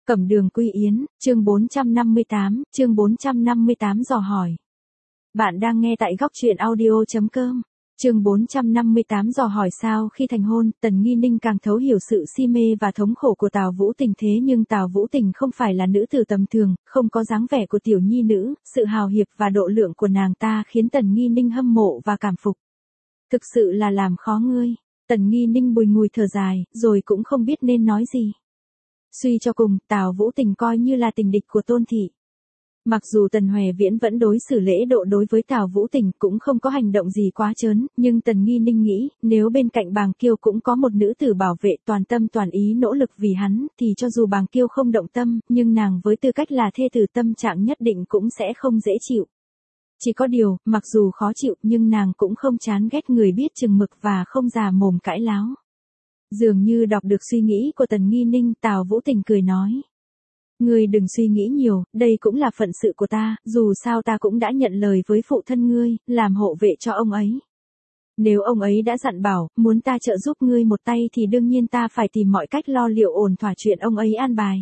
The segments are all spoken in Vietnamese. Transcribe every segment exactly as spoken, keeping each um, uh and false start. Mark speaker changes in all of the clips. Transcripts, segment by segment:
Speaker 1: Cẩm Đường Quy Yến, chương bốn trăm năm mươi tám, chương bốn trăm năm mươi tám dò hỏi. Bạn đang nghe tại góc truyện audio.com. Chương bốn trăm năm mươi tám dò hỏi sao khi thành hôn, Tần Nghi Ninh càng thấu hiểu sự si mê và thống khổ của Tào Vũ Tình, thế nhưng Tào Vũ Tình không phải là nữ tử tầm thường, không có dáng vẻ của tiểu nhi nữ, sự hào hiệp và độ lượng của nàng ta khiến Tần Nghi Ninh hâm mộ và cảm phục. Thực sự là làm khó ngươi. Tần Nghi Ninh bùi ngùi thở dài, rồi cũng không biết nên nói gì. Suy cho cùng, Tào Vũ Tình coi như là tình địch của Tôn thị. Mặc dù Tần Hoè Viễn vẫn đối xử lễ độ đối với Tào Vũ Tình, cũng không có hành động gì quá trớn, nhưng Tần Nghi Ninh nghĩ, nếu bên cạnh Bàng Kiêu cũng có một nữ tử bảo vệ toàn tâm toàn ý nỗ lực vì hắn, thì cho dù Bàng Kiêu không động tâm, nhưng nàng với tư cách là thê tử tâm trạng nhất định cũng sẽ không dễ chịu. Chỉ có điều, mặc dù khó chịu, nhưng nàng cũng không chán ghét người biết chừng mực và không già mồm cãi láo. Dường như đọc được suy nghĩ của Tần Nghi Ninh, Tào Vũ Tình cười nói. Ngươi đừng suy nghĩ nhiều, đây cũng là phận sự của ta, dù sao ta cũng đã nhận lời với phụ thân ngươi, làm hộ vệ cho ông ấy. Nếu ông ấy đã dặn bảo, muốn ta trợ giúp ngươi một tay thì đương nhiên ta phải tìm mọi cách lo liệu ổn thỏa chuyện ông ấy an bài.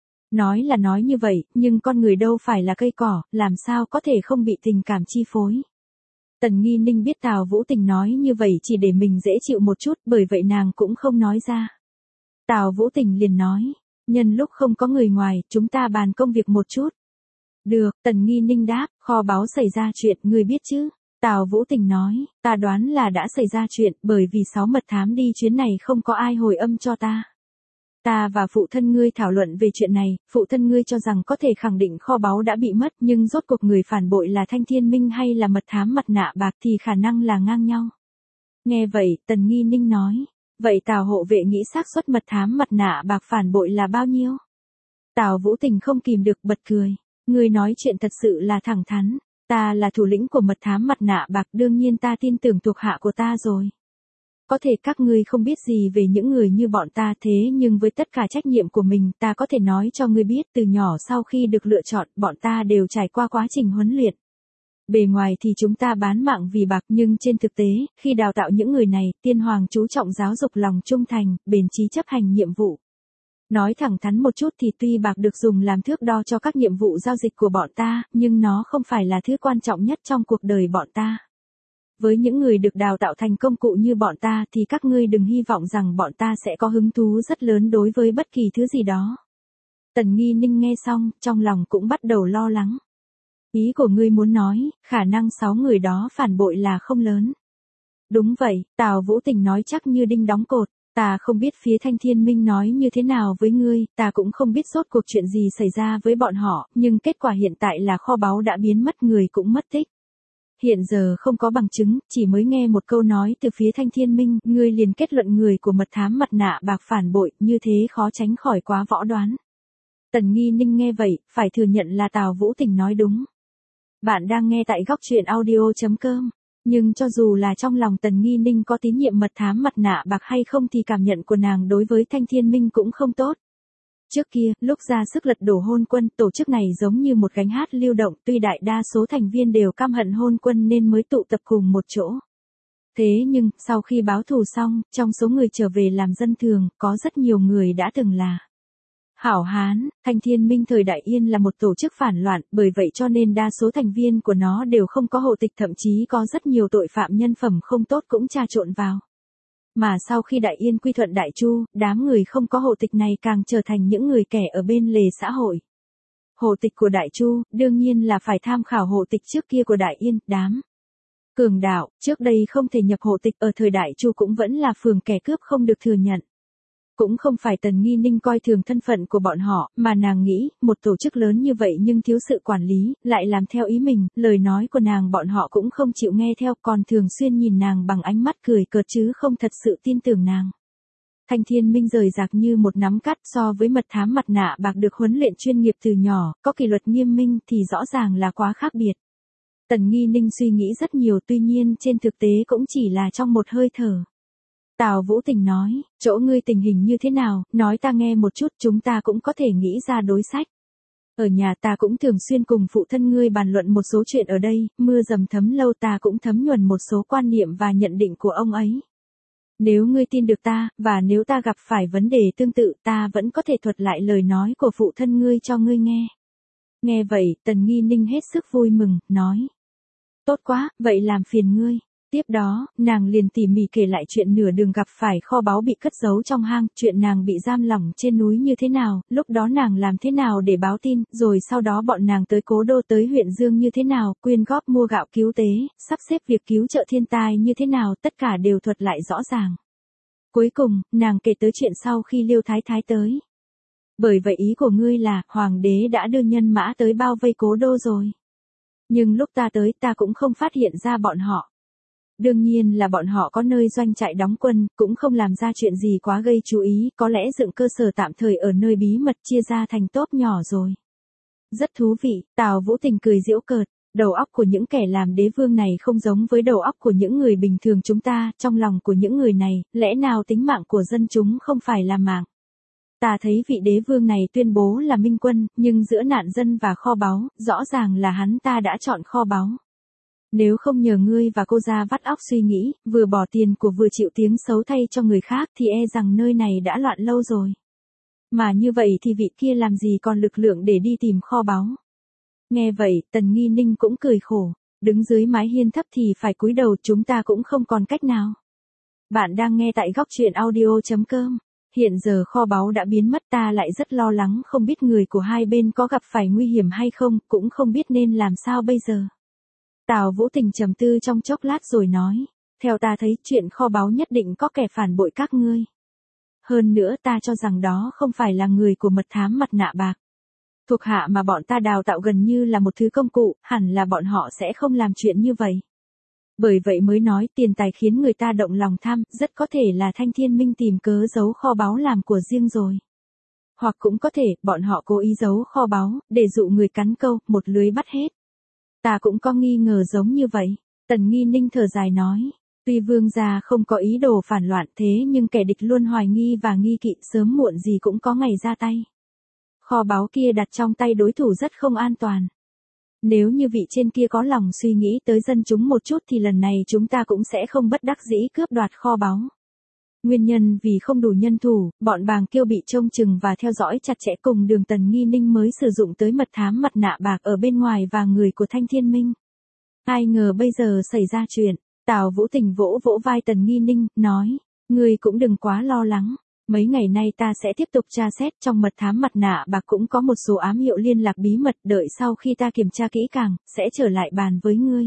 Speaker 1: Nói là nói như vậy, nhưng con người đâu phải là cây cỏ, làm sao có thể không bị tình cảm chi phối. Tần Nghi Ninh biết Tào Vũ Tình nói như vậy chỉ để mình dễ chịu một chút, bởi vậy nàng cũng không nói ra. Tào Vũ Tình liền nói, nhân lúc không có người ngoài, chúng ta bàn công việc một chút. Được, Tần Nghi Ninh đáp, kho báu xảy ra chuyện, ngươi biết chứ? Tào Vũ Tình nói, ta đoán là đã xảy ra chuyện, bởi vì sáu mật thám đi chuyến này không có ai hồi âm cho ta. Ta và phụ thân ngươi thảo luận về chuyện này, phụ thân ngươi cho rằng có thể khẳng định kho báu đã bị mất, nhưng rốt cuộc người phản bội là Thanh Thiên Minh hay là mật thám mặt nạ bạc thì khả năng là ngang nhau. Nghe vậy, Tần Nghi Ninh nói, vậy Tào hộ vệ nghĩ xác suất mật thám mặt nạ bạc phản bội là bao nhiêu? Tào Vũ Tình không kìm được bật cười, ngươi nói chuyện thật sự là thẳng thắn, ta là thủ lĩnh của mật thám mặt nạ bạc, đương nhiên ta tin tưởng thuộc hạ của ta rồi. Có thể các ngươi không biết gì về những người như bọn ta, thế nhưng với tất cả trách nhiệm của mình, ta có thể nói cho ngươi biết, từ nhỏ sau khi được lựa chọn, bọn ta đều trải qua quá trình huấn luyện. Bề ngoài thì chúng ta bán mạng vì bạc, nhưng trên thực tế, khi đào tạo những người này, Tiên Hoàng chú trọng giáo dục lòng trung thành, bền chí chấp hành nhiệm vụ. Nói thẳng thắn một chút thì tuy bạc được dùng làm thước đo cho các nhiệm vụ giao dịch của bọn ta, nhưng nó không phải là thứ quan trọng nhất trong cuộc đời bọn ta. Với những người được đào tạo thành công cụ như bọn ta thì các ngươi đừng hy vọng rằng bọn ta sẽ có hứng thú rất lớn đối với bất kỳ thứ gì đó. Tần Nghi Ninh nghe xong, trong lòng cũng bắt đầu lo lắng. Ý của ngươi muốn nói, khả năng sáu người đó phản bội là không lớn. Đúng vậy, Tào Vũ Tình nói chắc như đinh đóng cột, ta không biết phía Thanh Thiên Minh nói như thế nào với ngươi, ta cũng không biết rốt cuộc chuyện gì xảy ra với bọn họ, nhưng kết quả hiện tại là kho báu đã biến mất, người cũng mất tích. Hiện giờ không có bằng chứng, chỉ mới nghe một câu nói từ phía Thanh Thiên Minh, ngươi liền kết luận người của mật thám mặt nạ bạc phản bội, như thế khó tránh khỏi quá võ đoán. Tần Nghi Ninh nghe vậy, phải thừa nhận là Tào Vũ Tình nói đúng. Bạn đang nghe tại góc truyện audio.com. Nhưng cho dù là trong lòng Tần Nghi Ninh có tín nhiệm mật thám mặt nạ bạc hay không thì cảm nhận của nàng đối với Thanh Thiên Minh cũng không tốt. Trước kia, lúc ra sức lật đổ Hôn Quân, tổ chức này giống như một gánh hát lưu động, tuy đại đa số thành viên đều căm hận Hôn Quân nên mới tụ tập cùng một chỗ. Thế nhưng, sau khi báo thù xong, trong số người trở về làm dân thường, có rất nhiều người đã từng là hảo hán. Thanh Thiên Minh thời Đại Yên là một tổ chức phản loạn, bởi vậy cho nên đa số thành viên của nó đều không có hộ tịch, thậm chí có rất nhiều tội phạm nhân phẩm không tốt cũng trà trộn vào. Mà sau khi Đại Yên quy thuận Đại Chu, đám người không có hộ tịch này càng trở thành những người kẻ ở bên lề xã hội. Hộ tịch của Đại Chu, đương nhiên là phải tham khảo hộ tịch trước kia của Đại Yên, đám cường đạo, trước đây không thể nhập hộ tịch ở thời Đại Chu cũng vẫn là phường kẻ cướp không được thừa nhận. Cũng không phải Tần Nghi Ninh coi thường thân phận của bọn họ, mà nàng nghĩ, một tổ chức lớn như vậy nhưng thiếu sự quản lý, lại làm theo ý mình, lời nói của nàng bọn họ cũng không chịu nghe theo, còn thường xuyên nhìn nàng bằng ánh mắt cười cợt chứ không thật sự tin tưởng nàng. Thanh Thiên Minh rời rạc như một nắm cát, so với mật thám mặt nạ bạc được huấn luyện chuyên nghiệp từ nhỏ, có kỷ luật nghiêm minh thì rõ ràng là quá khác biệt. Tần Nghi Ninh suy nghĩ rất nhiều, tuy nhiên trên thực tế cũng chỉ là trong một hơi thở. Tào Vũ Tình nói, chỗ ngươi tình hình như thế nào, nói ta nghe một chút, chúng ta cũng có thể nghĩ ra đối sách. Ở nhà ta cũng thường xuyên cùng phụ thân ngươi bàn luận một số chuyện ở đây, mưa dầm thấm lâu ta cũng thấm nhuần một số quan niệm và nhận định của ông ấy. Nếu ngươi tin được ta, và nếu ta gặp phải vấn đề tương tự, ta vẫn có thể thuật lại lời nói của phụ thân ngươi cho ngươi nghe. Nghe vậy, Tần Nghi Ninh hết sức vui mừng, nói. Tốt quá, vậy làm phiền ngươi. Tiếp đó, nàng liền tỉ mỉ kể lại chuyện nửa đường gặp phải kho báu bị cất giấu trong hang, chuyện nàng bị giam lỏng trên núi như thế nào, lúc đó nàng làm thế nào để báo tin, rồi sau đó bọn nàng tới Cố Đô tới huyện Dương như thế nào, quyên góp mua gạo cứu tế, sắp xếp việc cứu trợ thiên tai như thế nào, tất cả đều thuật lại rõ ràng. Cuối cùng, nàng kể tới chuyện sau khi Liêu Thái Thái tới. Bởi vậy ý của ngươi là, hoàng đế đã đưa nhân mã tới bao vây Cố Đô rồi. Nhưng lúc ta tới ta cũng không phát hiện ra bọn họ. Đương nhiên là bọn họ có nơi doanh trại đóng quân, cũng không làm ra chuyện gì quá gây chú ý, có lẽ dựng cơ sở tạm thời ở nơi bí mật chia ra thành tốp nhỏ rồi. Rất thú vị, Tào Vũ Tình cười giễu cợt, đầu óc của những kẻ làm đế vương này không giống với đầu óc của những người bình thường chúng ta, trong lòng của những người này, lẽ nào tính mạng của dân chúng không phải là mạng. Ta thấy vị đế vương này tuyên bố là minh quân, nhưng giữa nạn dân và kho báu, rõ ràng là hắn ta đã chọn kho báu. Nếu không nhờ ngươi và cô ra vắt óc suy nghĩ, vừa bỏ tiền của vừa chịu tiếng xấu thay cho người khác thì e rằng nơi này đã loạn lâu rồi. Mà như vậy thì vị kia làm gì còn lực lượng để đi tìm kho báu. Nghe vậy, Tần Nghi Ninh cũng cười khổ, đứng dưới mái hiên thấp thì phải cúi đầu, chúng ta cũng không còn cách nào. Bạn đang nghe tại góc truyện audio chấm com. Hiện giờ kho báu đã biến mất, ta lại rất lo lắng, không biết người của hai bên có gặp phải nguy hiểm hay không, cũng không biết nên làm sao bây giờ. Tào Vũ Tình trầm tư trong chốc lát rồi nói, theo ta thấy chuyện kho báu nhất định có kẻ phản bội các ngươi. Hơn nữa ta cho rằng đó không phải là người của mật thám mặt nạ bạc. Thuộc hạ mà bọn ta đào tạo gần như là một thứ công cụ, hẳn là bọn họ sẽ không làm chuyện như vậy. Bởi vậy mới nói tiền tài khiến người ta động lòng tham, rất có thể là Thanh Thiên Minh tìm cớ giấu kho báu làm của riêng rồi. Hoặc cũng có thể, bọn họ cố ý giấu kho báu, để dụ người cắn câu, một lưới bắt hết. Ta cũng có nghi ngờ giống như vậy. Tần Nghi Ninh thở dài nói, tuy vương gia không có ý đồ phản loạn thế nhưng kẻ địch luôn hoài nghi và nghi kỵ, sớm muộn gì cũng có ngày ra tay. Kho báu kia đặt trong tay đối thủ rất không an toàn. Nếu như vị trên kia có lòng suy nghĩ tới dân chúng một chút thì lần này chúng ta cũng sẽ không bất đắc dĩ cướp đoạt kho báu. Nguyên nhân vì không đủ nhân thủ, bọn Bàng Kiêu bị trông chừng và theo dõi chặt chẽ, cùng đường Tần Nghi Ninh mới sử dụng tới mật thám mặt nạ bạc ở bên ngoài và người của Thanh Thiên Minh. Ai ngờ bây giờ xảy ra chuyện, Tào Vũ Tình vỗ vỗ vai Tần Nghi Ninh, nói, ngươi cũng đừng quá lo lắng. Mấy ngày nay ta sẽ tiếp tục tra xét, trong mật thám mặt nạ bạc cũng có một số ám hiệu liên lạc bí mật, đợi sau khi ta kiểm tra kỹ càng, sẽ trở lại bàn với ngươi.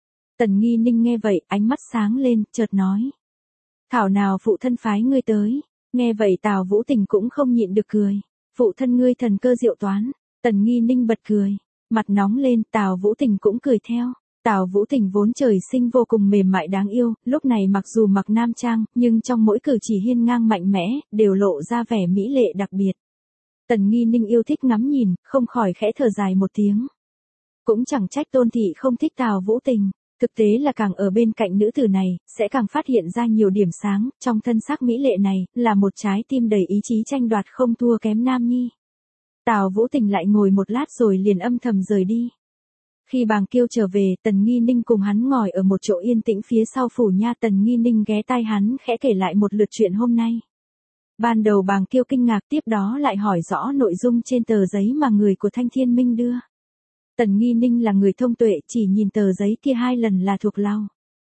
Speaker 1: Tần Nghi Ninh nghe vậy, ánh mắt sáng lên, chợt nói. Thảo nào phụ thân phái ngươi tới. Nghe vậy Tào Vũ Tình cũng không nhịn được cười. Phụ thân ngươi thần cơ diệu toán. Tần Nghi Ninh bật cười. Mặt nóng lên, Tào Vũ Tình cũng cười theo. Tào Vũ Tình vốn trời sinh vô cùng mềm mại đáng yêu, lúc này mặc dù mặc nam trang, nhưng trong mỗi cử chỉ hiên ngang mạnh mẽ, đều lộ ra vẻ mỹ lệ đặc biệt. Tần Nghi Ninh yêu thích ngắm nhìn, không khỏi khẽ thở dài một tiếng. Cũng chẳng trách Tôn Thị không thích Tào Vũ Tình. Thực tế là càng ở bên cạnh nữ tử này, sẽ càng phát hiện ra nhiều điểm sáng, trong thân xác mỹ lệ này, là một trái tim đầy ý chí tranh đoạt không thua kém nam nhi. Tào Vũ Tình lại ngồi một lát rồi liền âm thầm rời đi. Khi Bàng Kiêu trở về, Tần Nghi Ninh cùng hắn ngồi ở một chỗ yên tĩnh phía sau phủ nha. Tần Nghi Ninh ghé tai hắn khẽ kể lại một lượt chuyện hôm nay. Ban đầu Bàng Kiêu kinh ngạc, tiếp đó lại hỏi rõ nội dung trên tờ giấy mà người của Thanh Thiên Minh đưa. Tần Nghi Ninh là người thông tuệ, chỉ nhìn tờ giấy kia hai lần là thuộc lòng.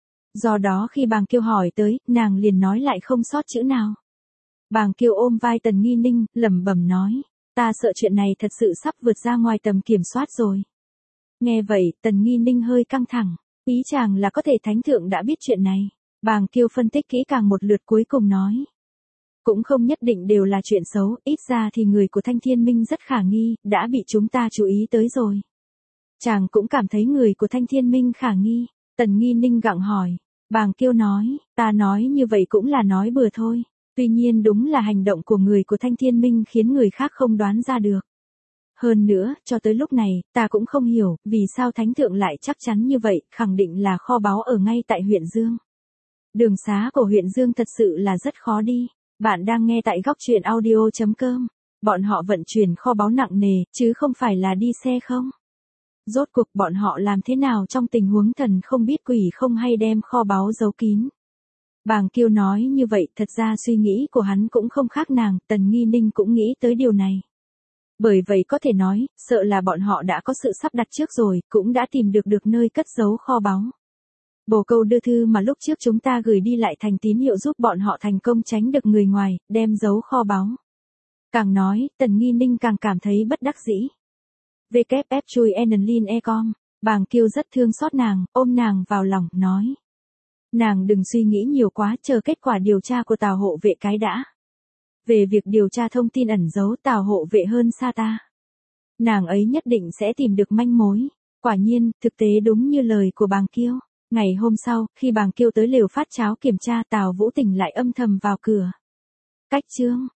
Speaker 1: Do đó khi Bàng Kiêu hỏi tới, nàng liền nói lại không sót chữ nào. Bàng Kiêu ôm vai Tần Nghi Ninh, lẩm bẩm nói, ta sợ chuyện này thật sự sắp vượt ra ngoài tầm kiểm soát rồi. Nghe vậy, Tần Nghi Ninh hơi căng thẳng, ý chàng là có thể thánh thượng đã biết chuyện này. Bàng Kiêu phân tích kỹ càng một lượt cuối cùng nói. Cũng không nhất định đều là chuyện xấu, ít ra thì người của Thanh Thiên Minh rất khả nghi, đã bị chúng ta chú ý tới rồi. Chàng cũng cảm thấy người của Thanh Thiên Minh khả nghi. Tần Nghi Ninh gặng hỏi. Bàng Kiêu nói, ta nói như vậy cũng là nói bừa thôi. Tuy nhiên đúng là hành động của người của Thanh Thiên Minh khiến người khác không đoán ra được. Hơn nữa, cho tới lúc này, ta cũng không hiểu, vì sao Thánh Thượng lại chắc chắn như vậy, khẳng định là kho báu ở ngay tại huyện Dương. Đường xá của huyện Dương thật sự là rất khó đi. Bạn đang nghe tại góc truyện audio chấm com. Bọn họ vận chuyển kho báu nặng nề, chứ không phải là đi xe không. Rốt cuộc bọn họ làm thế nào trong tình huống thần không biết quỷ không hay đem kho báu giấu kín. Bàng Kiêu nói như vậy, thật ra suy nghĩ của hắn cũng không khác nàng, Tần Nghi Ninh cũng nghĩ tới điều này. Bởi vậy có thể nói, sợ là bọn họ đã có sự sắp đặt trước rồi, cũng đã tìm được được nơi cất giấu kho báu. Bồ Câu đưa thư mà lúc trước chúng ta gửi đi lại thành tín hiệu giúp bọn họ thành công tránh được người ngoài, đem giấu kho báu. Càng nói, Tần Nghi Ninh càng cảm thấy bất đắc dĩ. vê kép ép chui enlin e com, Bàng Kiêu rất thương xót nàng, ôm nàng vào lòng, nói. Nàng đừng suy nghĩ nhiều quá, chờ kết quả điều tra của Tào hộ vệ cái đã. Về việc điều tra thông tin ẩn giấu, Tào hộ vệ hơn xa ta. Nàng ấy nhất định sẽ tìm được manh mối. Quả nhiên, thực tế đúng như lời của Bàng Kiêu. Ngày hôm sau, khi Bàng Kiêu tới lều phát cháo kiểm tra, Tào Vũ Tình lại âm thầm vào cửa. Cách chương